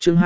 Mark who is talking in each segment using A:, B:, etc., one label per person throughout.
A: Chương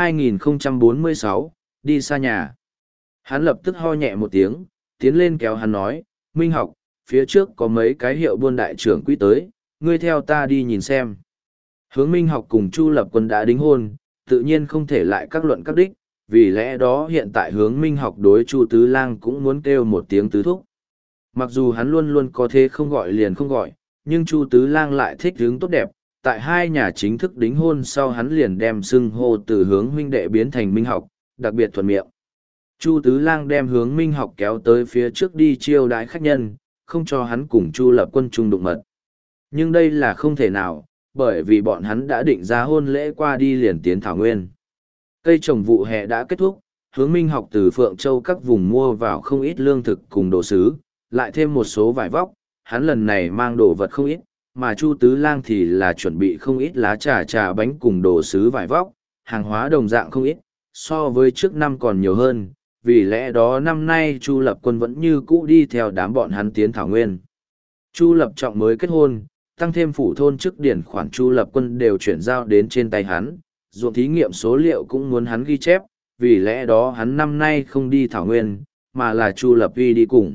A: 2046, đi xa nhà. Hắn lập tức ho nhẹ một tiếng, tiến lên kéo hắn nói, Minh Học, phía trước có mấy cái hiệu buôn đại trưởng quỹ tới, ngươi theo ta đi nhìn xem. Hướng Minh Học cùng Chu Lập Quân đã đính hôn, tự nhiên không thể lại các luận các đích, vì lẽ đó hiện tại Hướng Minh Học đối Chu Tứ Lang cũng muốn kêu một tiếng tứ thúc. Mặc dù hắn luôn luôn có thế không gọi liền không gọi, nhưng Chu Tứ Lang lại thích hướng tốt đẹp, tại hai nhà chính thức đính hôn sau hắn liền đem xưng hô từ Hướng huynh đệ biến thành Minh Học, đặc biệt thuận miệng. Chu Tứ Lang đem Hướng Minh Học kéo tới phía trước đi chiêu đãi khách nhân, không cho hắn cùng Chu Lập Quân chung đụng mật. Nhưng đây là không thể nào, bởi vì bọn hắn đã định ra hôn lễ qua đi liền tiến Thảo Nguyên. Cây trồng vụ hè đã kết thúc, Hướng Minh Học từ Phượng Châu các vùng mua vào không ít lương thực cùng đồ sứ, lại thêm một số vải vóc, hắn lần này mang đồ vật không ít, mà Chu Tứ Lang thì là chuẩn bị không ít lá trà bánh cùng đồ sứ vải vóc, hàng hóa đồng dạng không ít, so với trước năm còn nhiều hơn, vì lẽ đó năm nay Chu Lập Quân vẫn như cũ đi theo đám bọn hắn tiến Thảo Nguyên. Chu Lập Trọng mới kết hôn, tăng thêm phủ thôn chức điển khoản Chu Lập Quân đều chuyển giao đến trên tay hắn, ruộng thí nghiệm số liệu cũng muốn hắn ghi chép, vì lẽ đó hắn năm nay không đi Thảo Nguyên, mà là Chu Lập Uy đi cùng.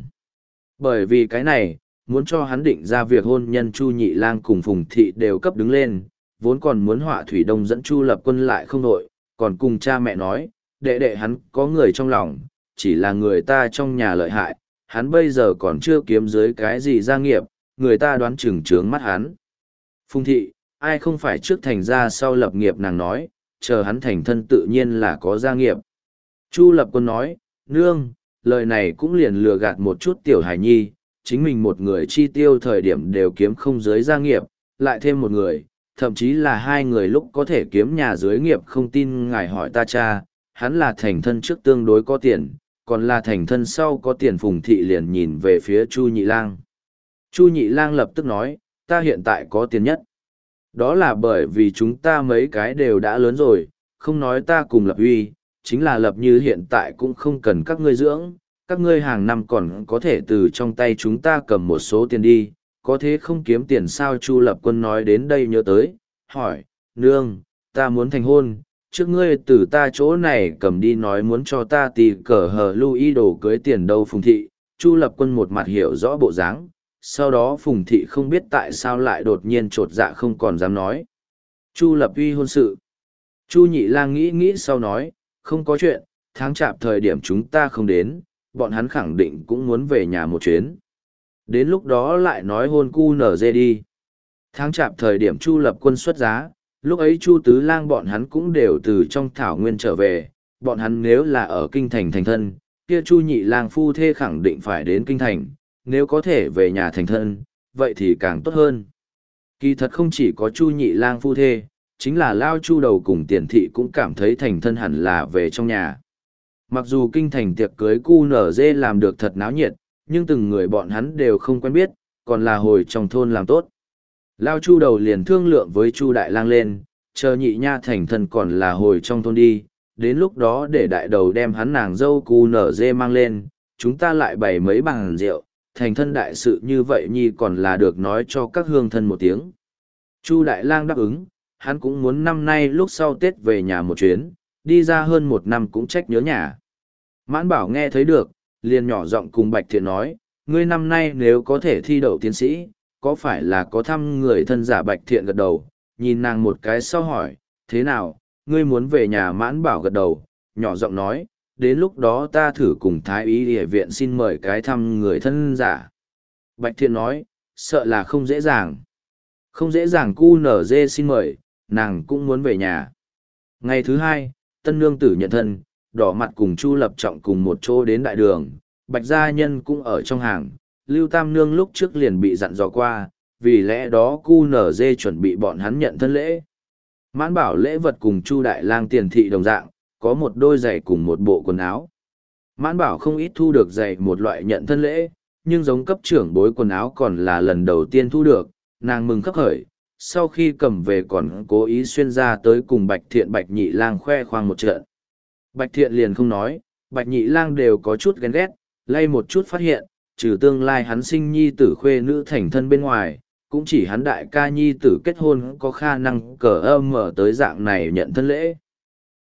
A: Bởi vì cái này, muốn cho hắn định ra việc hôn nhân Chu Nhị Lang cùng Phùng Thị đều cấp đứng lên, vốn còn muốn họa thủy đông dẫn Chu Lập Quân lại không nội, còn cùng cha mẹ nói, đệ đệ hắn có người trong lòng, chỉ là người ta trong nhà lợi hại, hắn bây giờ còn chưa kiếm dưới cái gì gia nghiệp, người ta đoán chừng trướng mắt hắn. Phùng Thị, ai không phải trước thành ra sau lập nghiệp nàng nói, chờ hắn thành thân tự nhiên là có gia nghiệp. Chu Lập Quân nói, nương, lời này cũng liền lừa gạt một chút tiểu hải nhi, chính mình một người chi tiêu thời điểm đều kiếm không dưới gia nghiệp, lại thêm một người, thậm chí là hai người lúc có thể kiếm nhà dưới nghiệp không tin ngài hỏi ta cha, hắn là thành thân trước tương đối có tiền, còn là thành thân sau có tiền. Phùng Thị liền nhìn về phía Chu Nhị Lang. Chu Nhị Lang lập tức nói, ta hiện tại có tiền nhất. Đó là bởi vì chúng ta mấy cái đều đã lớn rồi, không nói ta cùng Lập Uy, chính là Lập Như hiện tại cũng không cần các ngươi dưỡng, các ngươi hàng năm còn có thể từ trong tay chúng ta cầm một số tiền đi, có thế không kiếm tiền sao? Chu Lập Quân nói đến đây nhớ tới, hỏi, nương, ta muốn thành hôn, trước ngươi từ ta chỗ này cầm đi nói muốn cho ta tì cờ hờ Louis đồ cưới tiền đâu. Phùng Thị, Chu Lập Quân một mặt hiểu rõ bộ dáng, sau đó Phùng Thị không biết tại sao lại đột nhiên trột dạ không còn dám nói. Chu Lập Uy hôn sự. Chu Nhị Lang nghĩ nghĩ sau nói, không có chuyện, tháng chạp thời điểm chúng ta không đến, bọn hắn khẳng định cũng muốn về nhà một chuyến. Đến lúc đó lại nói hôn cu nở dê đi. Tháng chạp thời điểm Chu Lập Quân xuất giá, lúc ấy Chu Tứ Lang bọn hắn cũng đều từ trong Thảo Nguyên trở về, bọn hắn nếu là ở Kinh Thành thành thân, kia Chu Nhị Lang phu thê khẳng định phải đến Kinh Thành, nếu có thể về nhà thành thân, vậy thì càng tốt hơn. Kỳ thật không chỉ có Chu Nhị Lang phu thê, chính là Lao Chu Đầu cùng Tiền Thị cũng cảm thấy thành thân hẳn là về trong nhà. Mặc dù Kinh Thành tiệc cưới cu nở dê làm được thật náo nhiệt, nhưng từng người bọn hắn đều không quen biết, còn là hồi trong thôn làm tốt. Lao Chu Đầu liền thương lượng với Chu Đại Lang lên, chờ Nhị Nha thành thân còn là hồi trong thôn đi, đến lúc đó để đại đầu đem hắn nàng dâu cu nở dê mang lên, chúng ta lại bày mấy bàn rượu, thành thân đại sự như vậy nhi còn là được nói cho các hương thân một tiếng. Chu Đại Lang đáp ứng, hắn cũng muốn năm nay lúc sau Tết về nhà một chuyến, đi ra hơn một năm cũng trách nhớ nhà. Mãn Bảo nghe thấy được, liền nhỏ giọng cùng Bạch Thiện nói, ngươi năm nay nếu có thể thi đậu tiến sĩ, có phải là có thăm người thân? Giả Bạch Thiện gật đầu, nhìn nàng một cái sau hỏi, thế nào, ngươi muốn về nhà? Mãn Bảo gật đầu, nhỏ giọng nói, đến lúc đó ta thử cùng Thái Y Y viện xin mời cái thăm người thân giả. Bạch Thiện nói, sợ là không dễ dàng. Không dễ dàng cu nở dê xin mời, nàng cũng muốn về nhà. Ngày thứ hai, tân nương tử nhận thân, đỏ mặt cùng Chu Lập Trọng cùng một chỗ đến đại đường, Bạch gia nhân cũng ở trong hàng. Lưu Tam nương lúc trước liền bị dặn dò qua, vì lẽ đó cu nở dê chuẩn bị bọn hắn nhận thân lễ. Mãn Bảo lễ vật cùng Chu Đại Lang Tiền Thị đồng dạng, có một đôi giày cùng một bộ quần áo. Mãn Bảo không ít thu được giày một loại nhận thân lễ, nhưng giống cấp trưởng bối quần áo còn là lần đầu tiên thu được, nàng mừng khấp khởi, sau khi cầm về còn cố ý xuyên ra tới cùng Bạch Thiện Bạch Nhị Lang khoe khoang một trận. Bạch Thiện liền không nói, Bạch Nhị Lang đều có chút ghen ghét, lay một chút phát hiện, trừ tương lai hắn sinh nhi tử khuê nữ thành thân bên ngoài, cũng chỉ hắn đại ca nhi tử kết hôn có khả năng cờ âm mở tới dạng này nhận thân lễ.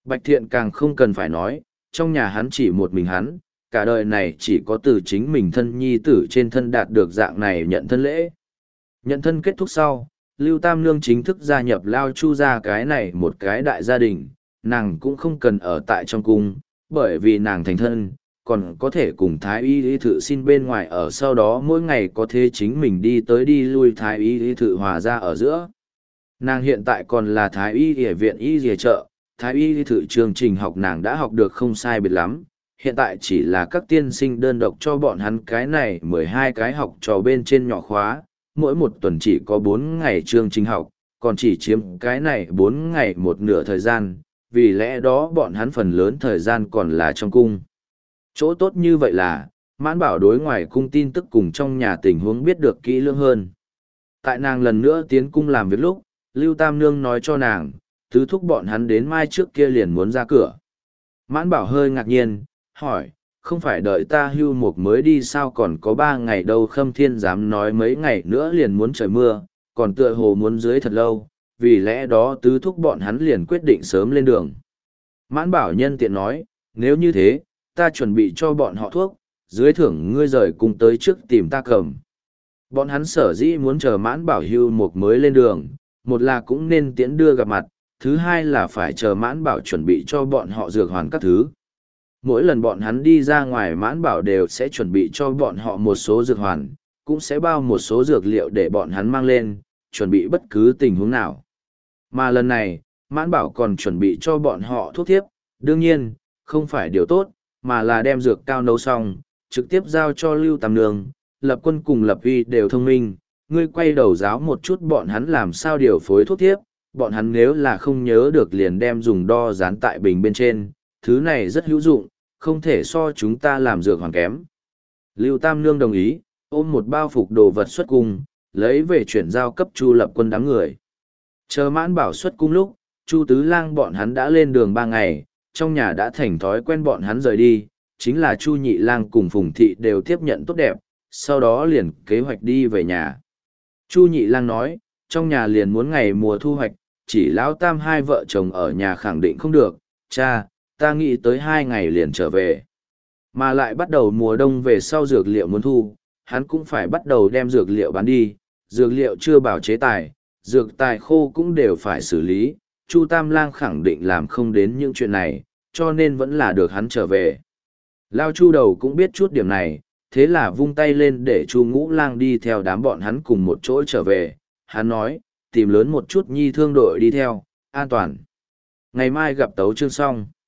A: Bạch Thiện càng không cần phải nói, trong nhà hắn chỉ một mình hắn, cả đời này chỉ có từ chính mình thân nhi tử trên thân đạt được dạng này nhận thân lễ. Nhận thân kết thúc sau, Lưu Tam Nương chính thức gia nhập Lao Chu gia cái này một cái đại gia đình, nàng cũng không cần ở tại trong cung, bởi vì nàng thành thân, còn có thể cùng Thái Y Y Thự xin bên ngoài ở sau đó mỗi ngày có thể chính mình đi tới đi lui Thái Y Y Thự hòa ra ở giữa. Nàng hiện tại còn là Thái Y Y viện Y Y chợ, Thái Y Y Thự chương trình học nàng đã học được không sai biệt lắm, hiện tại chỉ là các tiên sinh đơn độc cho bọn hắn cái này 12 cái học trò bên trên nhỏ khóa, mỗi một tuần chỉ có 4 ngày chương trình học, còn chỉ chiếm cái này 4 ngày một nửa thời gian, vì lẽ đó bọn hắn phần lớn thời gian còn là trong cung. Chỗ tốt như vậy là, Mãn Bảo đối ngoài cung tin tức cùng trong nhà tình huống biết được kỹ lưỡng hơn. Tại nàng lần nữa tiến cung làm việc lúc, Lưu Tam Nương nói cho nàng, tứ thúc bọn hắn đến mai trước kia liền muốn ra cửa. Mãn Bảo hơi ngạc nhiên, hỏi, không phải đợi ta hưu mục mới đi sao còn có 3 ngày đâu. Khâm Thiên dám nói mấy ngày nữa liền muốn trời mưa, còn tựa hồ muốn dưới thật lâu, vì lẽ đó tứ thúc bọn hắn liền quyết định sớm lên đường. Mãn Bảo nhân tiện nói, nếu như thế, ta chuẩn bị cho bọn họ thuốc, dưới thưởng ngươi rời cùng tới trước tìm ta cầm. Bọn hắn sở dĩ muốn chờ Mãn Bảo hưu mục mới lên đường, một là cũng nên tiễn đưa gặp mặt, thứ hai là phải chờ Mãn Bảo chuẩn bị cho bọn họ dược hoàn các thứ. Mỗi lần bọn hắn đi ra ngoài Mãn Bảo đều sẽ chuẩn bị cho bọn họ một số dược hoàn, cũng sẽ bao một số dược liệu để bọn hắn mang lên, chuẩn bị bất cứ tình huống nào. Mà lần này, Mãn Bảo còn chuẩn bị cho bọn họ thuốc thiếp, đương nhiên, không phải điều tốt, mà là đem dược cao nấu xong, trực tiếp giao cho Lưu Tam Nương, Lập Quân cùng Lập Uy đều thông minh, ngươi quay đầu giáo một chút bọn hắn làm sao điều phối thuốc thiếp, bọn hắn nếu là không nhớ được liền đem dùng đo dán tại bình bên trên, thứ này rất hữu dụng, không thể so chúng ta làm dược hoàn kém. Lưu Tam Nương đồng ý, ôm một bao phục đồ vật xuất cung, lấy về chuyển giao cấp Chu Lập Quân đám người. Chờ Mãn Bảo xuất cung lúc, Chu Tứ Lang bọn hắn đã lên đường 3 ngày, trong nhà đã thành thói quen bọn hắn rời đi, chính là Chu Nhị Lang cùng Phùng Thị đều tiếp nhận tốt đẹp, sau đó liền kế hoạch đi về nhà. Chu Nhị Lang nói, trong nhà liền muốn ngày mùa thu hoạch, chỉ lão Tam hai vợ chồng ở nhà khẳng định không được, cha, ta nghĩ tới 2 ngày liền trở về. Mà lại bắt đầu mùa đông về sau dược liệu muốn thu, hắn cũng phải bắt đầu đem dược liệu bán đi, dược liệu chưa bảo chế tài, dược tài khô cũng đều phải xử lý, Chu Tam Lang khẳng định làm không đến những chuyện này, cho nên vẫn là được hắn trở về. Lao Chu đầu cũng biết chút điểm này, thế là vung tay lên để Chu Ngũ Lang đi theo đám bọn hắn cùng một chỗ trở về, hắn nói, tìm lớn một chút nhi thương đội đi theo, an toàn. Ngày mai gặp Tấu Chương xong.